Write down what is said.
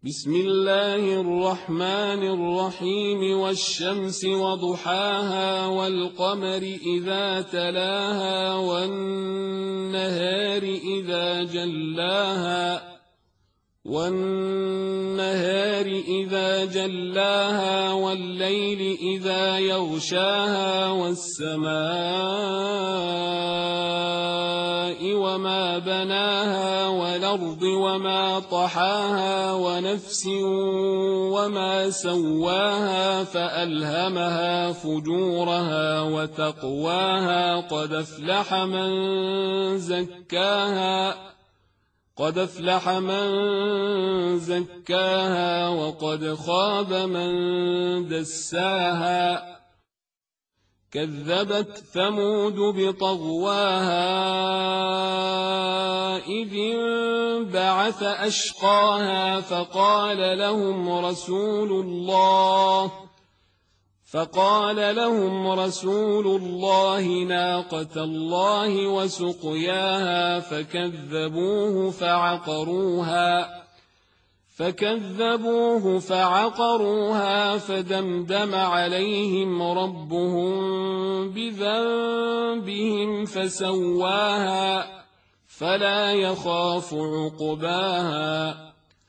بسم الله الرحمن الرحيم والشمس وضحاها والقمر إذا تلاها والنهار إذا جلاها والليل إذا يغشاها والسماء وما بناها والأرض وما طحاها ونفس وما سواها فألهمها فجورها وتقواها قد أفلح من زكاها وقد خاب من دساها كذبت ثمود بطغواها إذ انبعث أشقاها فقال لهم رسول الله ناقة الله وسقياها فكذبوه فعقروها فدمدم عليهم ربهم بذنبهم فسواها فلا يخاف عقباها